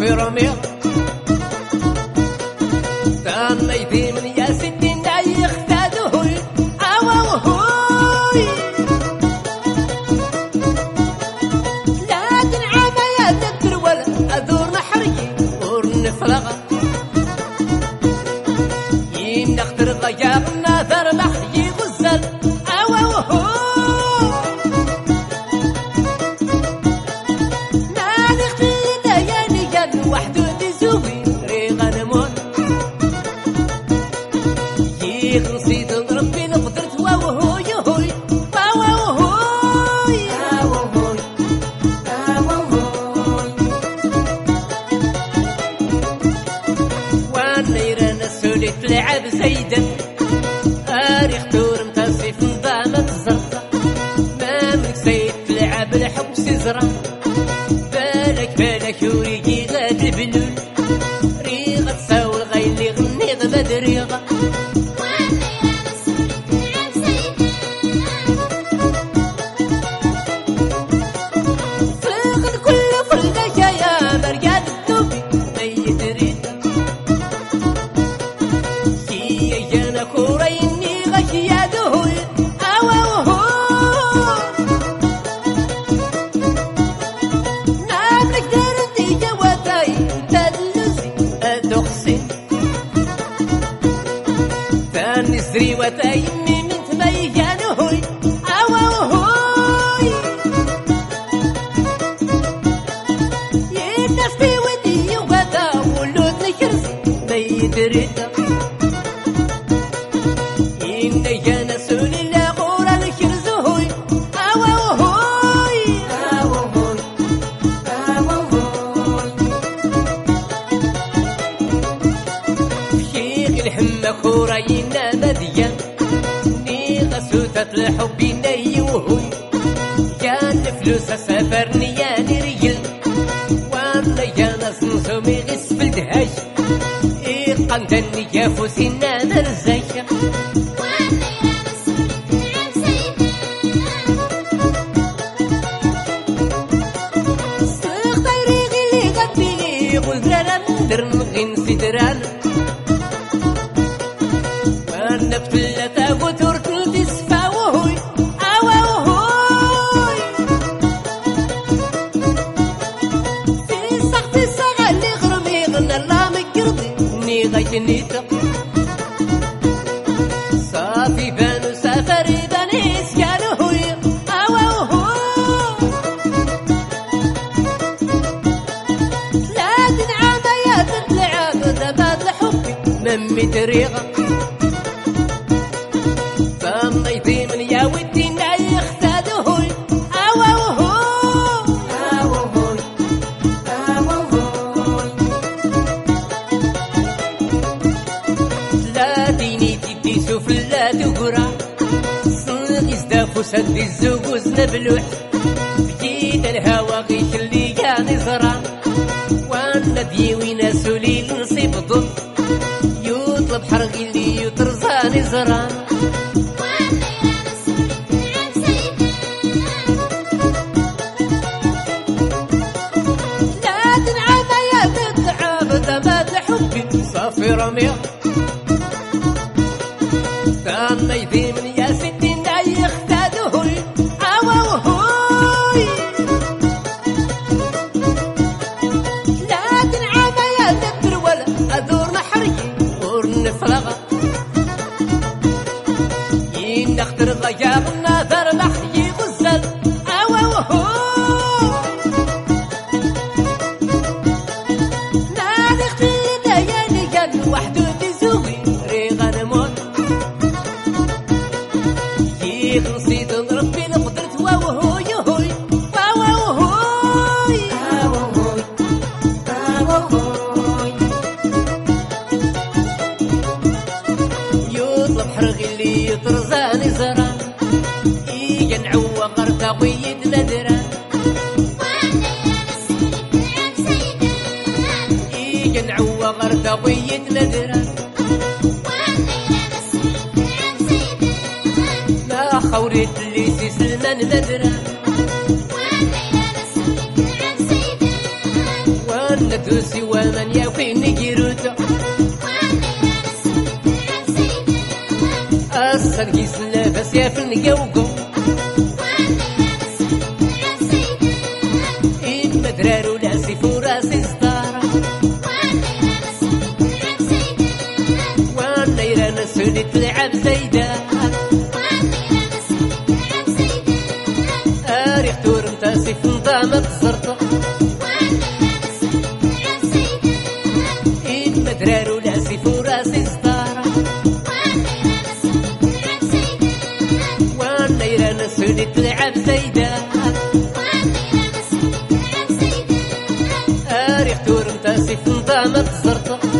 صافي رميغ كان ما يدي من يا ستي ناي اختادوه اوهوي لكن عمايات الدرول ادور نحرقي ورنفلغ ينختر غياب الناثر محيي غزل اوهوي نسيت ربي نقدرت وهوي هوي وهوي والنيران السولي تلعب زيدا اريخ تور متصيف نظامك الزرقاء ما منك سيد تلعب الحب سزرا بالك وريقي غاد البلول ريغة تساوي الغاي اللي غني غمد ريغة نسري وتايمي من تميجان هوي اوهوي يناس في ودي وغدا ولود نكرسي بيدريتا إن جانا سولي لا غورا نكرز هوي اوهوي شيخ الحمى خورينا مديان ني غسوتة الحب ني وهوي كان فلوس سافرني يا رجل وانا جانا سنسومي غس في الدهاش قندني يا فوسينا مرزايا وانا يا مسؤول تلعب سيدنا سيخ طيريغي اللي قبلي غزرانا ندرن غين سدران وانا بثلاثة وترت الدسفة وهوي اوهوي في سقف الساعة اللي غرمي غنى الله مكرضي ني غيتنيتا صافي بانو سافر باني اسكانو هوي اوهوي ثلاث عمايات تلعب ذبات الحب ممي تريغة فميتي من يا ودي ناي اختادوه اوهوي لا ديني تدي سفلة تقرا صنغ يزدافو سد الزوز نبلوح بجيد الهوا غيش اللي كان زرع وانا ديوي ناسولي نصيب ضد يطلب حرقي اللي يطرزاني زرع صافي رميغ كان ما يدي من يا ستي ناي اختادوه اوهوي لكن عمايات الدرول ادور نحرقي ورنفلغ ينختر غياب الناثر محيي غزل اوهوي وحدو تزوي ريغان موت شيخ نسيت ربي نقدرت وهوي هوي وهوي يطلب حرغي اللي يطرزاني زران إيجا نعوى غرتا قيد ندران إيجا نعوى غرتا قيد ندران لا خوريت اللي سلمان بدران وانا سوسي ومن يوكيني جيروتا الصدقي سلافس يا فن جوجو إن مدرارو لاسي فراسي ستارة وانا يرانا سولي تلعب زيدان أريح تورم تاسي في نظامة الزرطة إن مدرارو لاسي فراسي ستارة وانا يرانا سولي تلعب زيدان أريح تورم تاسي في نظامة الزرطة